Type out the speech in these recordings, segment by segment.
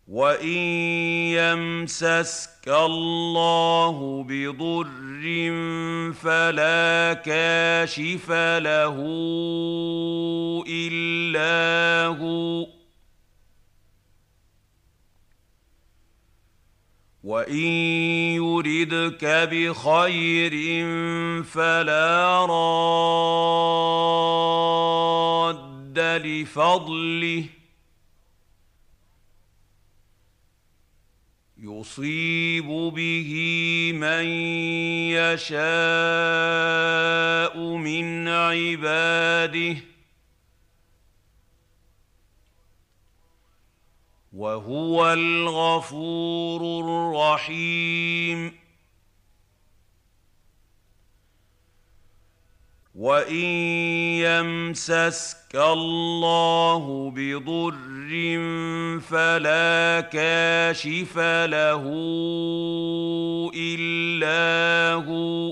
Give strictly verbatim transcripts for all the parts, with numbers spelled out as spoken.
وَإِن يَمْسَسْكَ اللَّهُ بِضُرٍّ فَلَا كَاشِفَ لَهُ إِلَّا هُوَ، وَإِن يُرِدْكَ بِخَيْرٍ فَلَا رَادَّ لِفَضْلِهِ، يُصِيبُ بِهِ مَن يَشَاءُ مِنْ عِبَادِهِ، وَهُوَ الْغَفُورُ الرَّحِيمُ. وَإِن يَمْسَسْكَ اللَّهُ بِضُرٍّ فَلَا كَاشِفَ لَهُ إِلَّا هُوَ،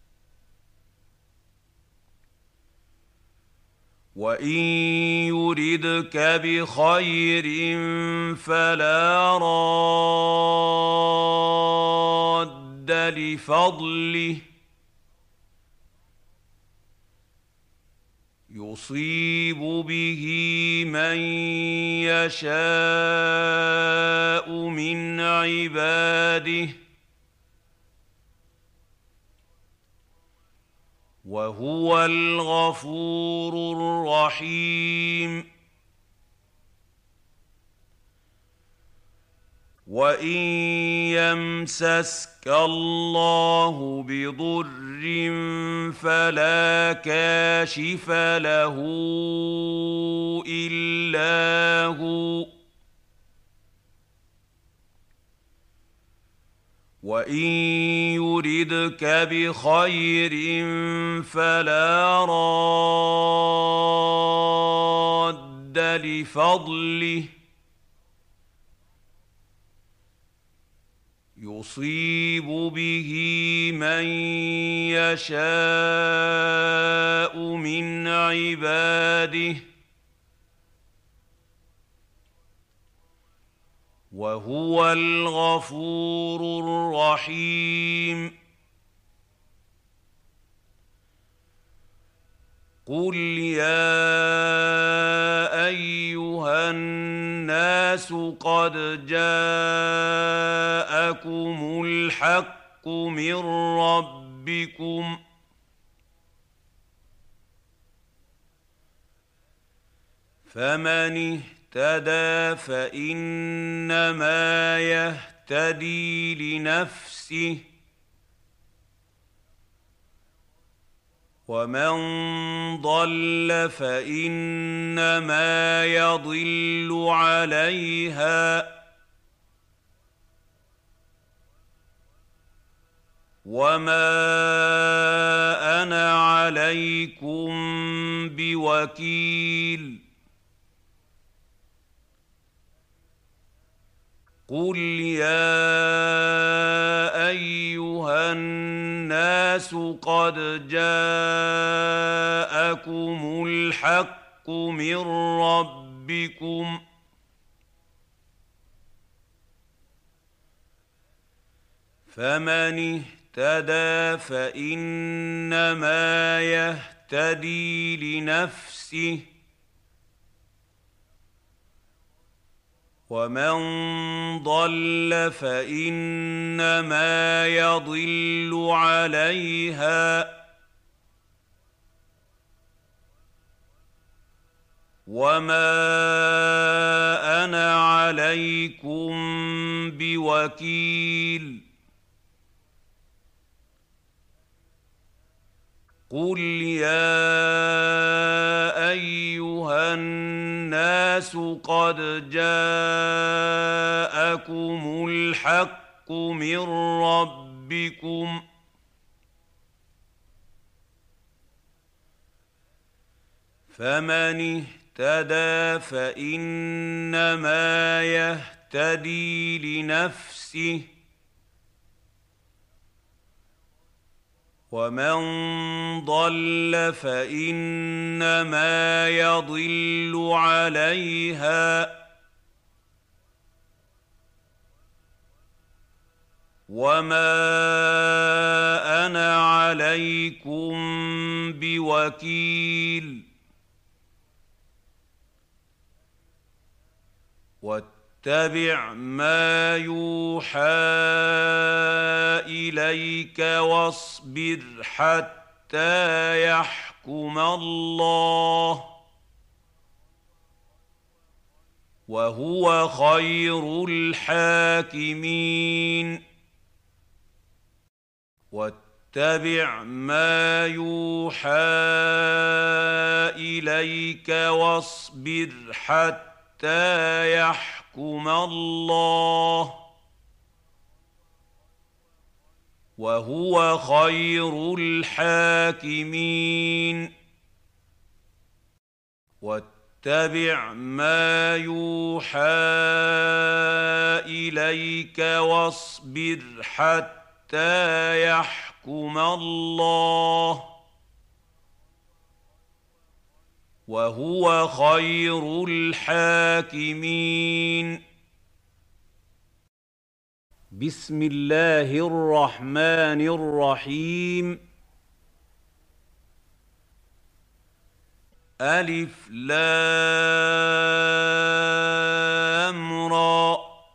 وَإِن يُرِدْكَ بِخَيْرٍ فَلَا رَادَّ لِفَضْلِهِ، يُصِيبُ بِهِ مَن يَشَاءُ مِنْ عِبَادِهِ، وَهُوَ الْغَفُورُ الرَّحِيمُ. وَإِن يَمْسَسْكَ اللَّهُ بِضُرٍّ فَلَا كَاشِفَ لَهُ إِلَّا هُوَ، وَإِن يُرِدْكَ بِخَيْرٍ فَلَا رَادَّ لِفَضْلِهِ، يُصِيبُ بِهِ مَن يَشَاءُ مِنْ عِبَادِهِ، وَهُوَ الْغَفُورُ الرَّحِيمُ. قُلْ يَا أَيُّهَا النَّاسُ قَدْ جَاءَكُمُ الْحَقُّ مِن رَّبِّكُمْ، فَمَنِ اهْتَدَىٰ فَإِنَّمَا يَهْتَدِي لِنَفْسِهِ، وَمَن ضَلَّ فَإِنَّمَا يَضِلُّ عَلَيْهَا، وَمَا أَنَا عَلَيْكُم بِوَكِيلٍ. قُلْ يَا أَيُّهَا النَّاسُ قَدْ جَاءَكُمُ الْحَقُّ مِن رَّبِّكُمْ، فَمَنِ اهْتَدَىٰ فَإِنَّمَا يَهْتَدِي لِنَفْسِهِ، وَمَن ضَلَّ فَإِنَّمَا يَضِلُّ عَلَيْهَا، وَمَا أَنَا عَلَيْكُم بِوَكِيلٍ. قُلْ يَا أَيُّهَا النَّاسُ قَدْ جَاءَكُمُ الْحَقُّ مِن رَّبِّكُمْ، فَمَنِ اهْتَدَىٰ فَإِنَّمَا يَهْتَدِي لِنَفْسِهِ، وَمَن ضَلَّ فَإِنَّمَا يَضِلُّ عَلَيْهَا، وما أنا عليكم بوكيل واتبع ما يوحى إليك واصبر حتى يحكم الله وهو خير الحاكمين واتبع ما يوحى إليك واصبر حتى يحكم الله وهو خير الحاكمين واتبع ما يوحى إليك واصبر حتى يحكم الله وهو خير الحاكمين بسم الله الرحمن الرحيم ألف لام را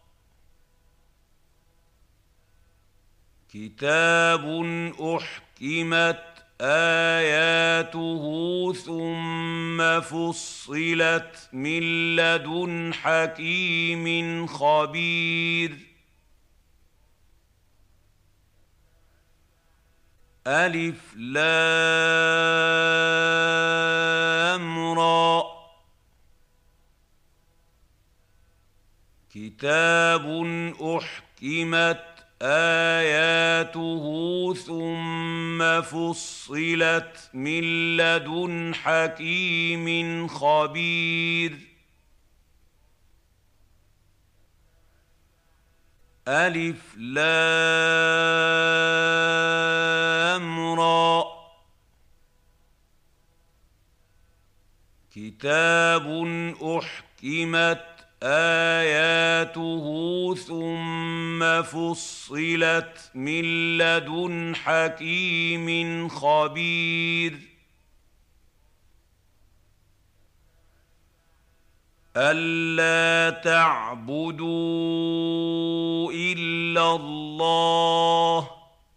كتاب أحكمت آياته ثم فصلت من لدن حكيم خبير ألف لام را كتاب أحكمت آياته ثم فصلت من لدن حكيم خبير ألف لام را كتاب أحكمت آياته ثم فصلت من لدن حكيم خبير ألا تعبدوا إلا الله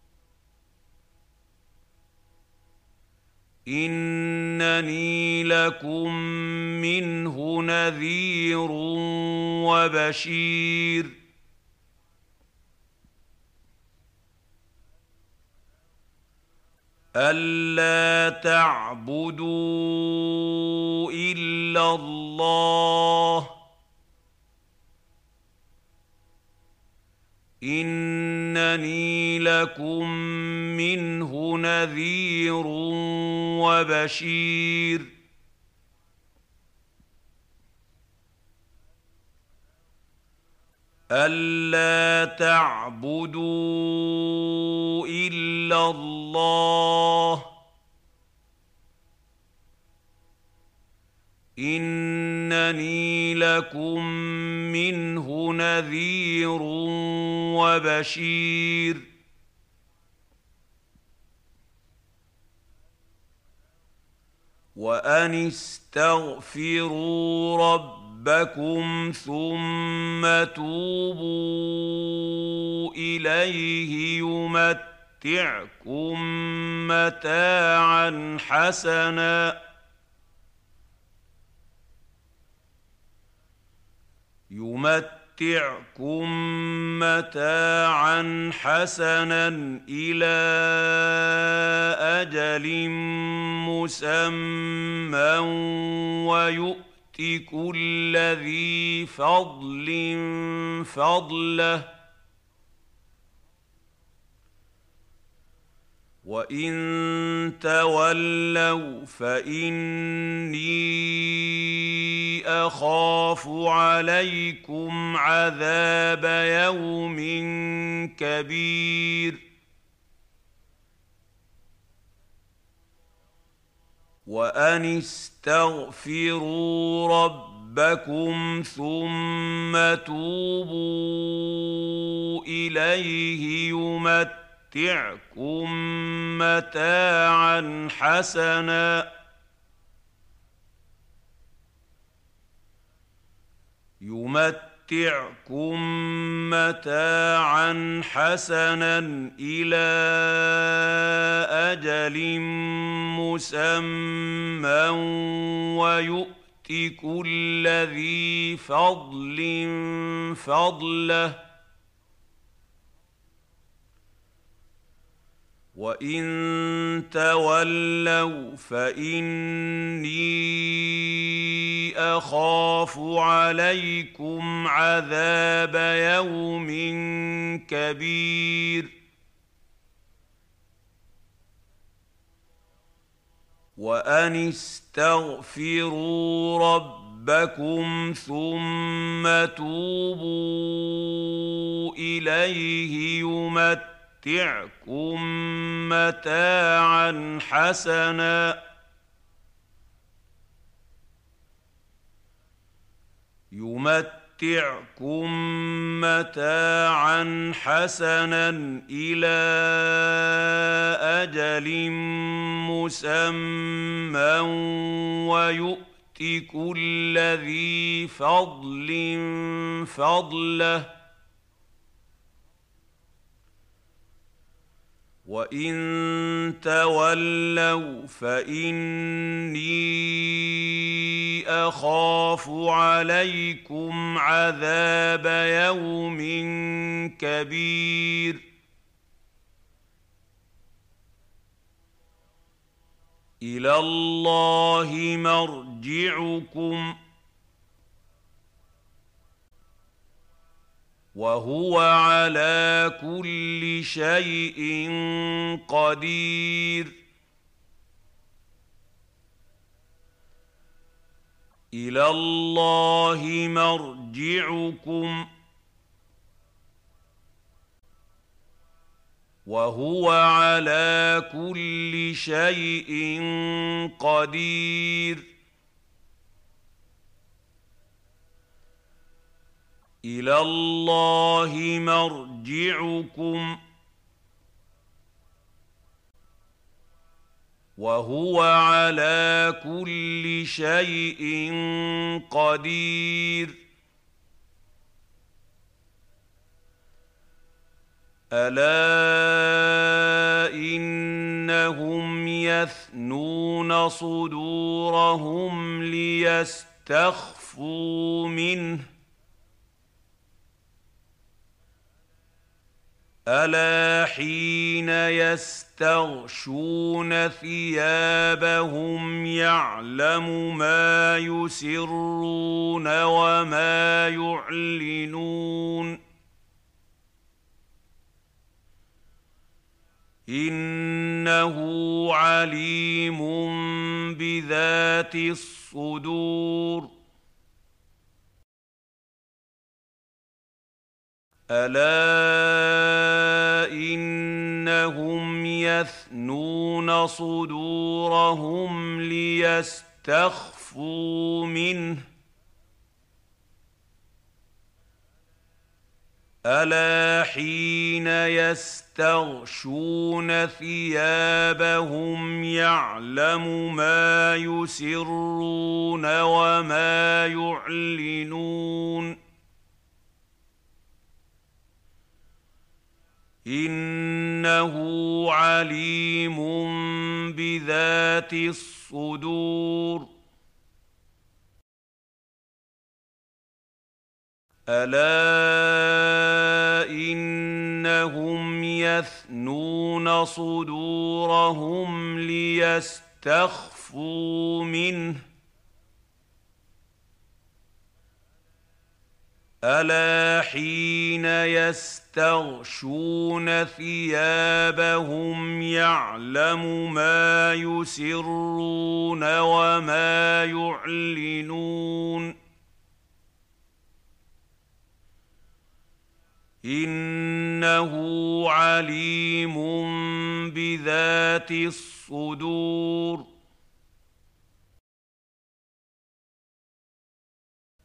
إنني لكم منه نذير وبشير ألا تعبدوا إلا الله إنني لكم منه نذير وبشير ألا تعبدوا إلا الله إنني لكم منه نذير وبشير وأن استغفروا ربكم ثم توبوا إليه يمتعكم متاعا حسنا يمتعكم متاعا حسنا إلى أجل مسمى ويؤت كل ذي فضل فضله وإن تولوا فإني أخاف عليكم عذاب يوم كبير وأن استغفروا ربكم ثم توبوا إليه إليه يمتعكم متاعا حسنا يمتعكم متاعا حسنا إلى أجل مسمى ويؤت كل ذي فضل فضله وإن تولوا فإني أخاف عليكم عذاب يوم كبير وأن استغفروا ربكم ثم توبوا إليه يمتعكم يمتعكم متاعا حسنا يمتعكم متاعا حسنا إلى أجل مسمى ويؤت كل ذي فضل فضله وإن تولوا فإني أخاف عليكم عذاب يوم كبير إلى الله مرجعكم وهو على كل شيء قدير إلى الله مرجعكم وهو على كل شيء قدير إلى الله مرجعكم وهو على كل شيء قدير ألا إنهم يثنون صدورهم ليستخفوا منه ألا حين يستغشون ثيابهم يعلم ما يسرون وما يعلنون إنه عليم بذات الصدور ألا إنهم يثنون صدورهم ليستخفوا منه ألا حين يستغشون ثيابهم يعلم ما يسرون وما يعلنون إنه عليم بذات الصدور ألا إنهم يثنون صدورهم ليستخفوا منه ألا حين يستغشون ثيابهم يعلم ما يسرون وما يعلنون إنه عليم بذات الصدور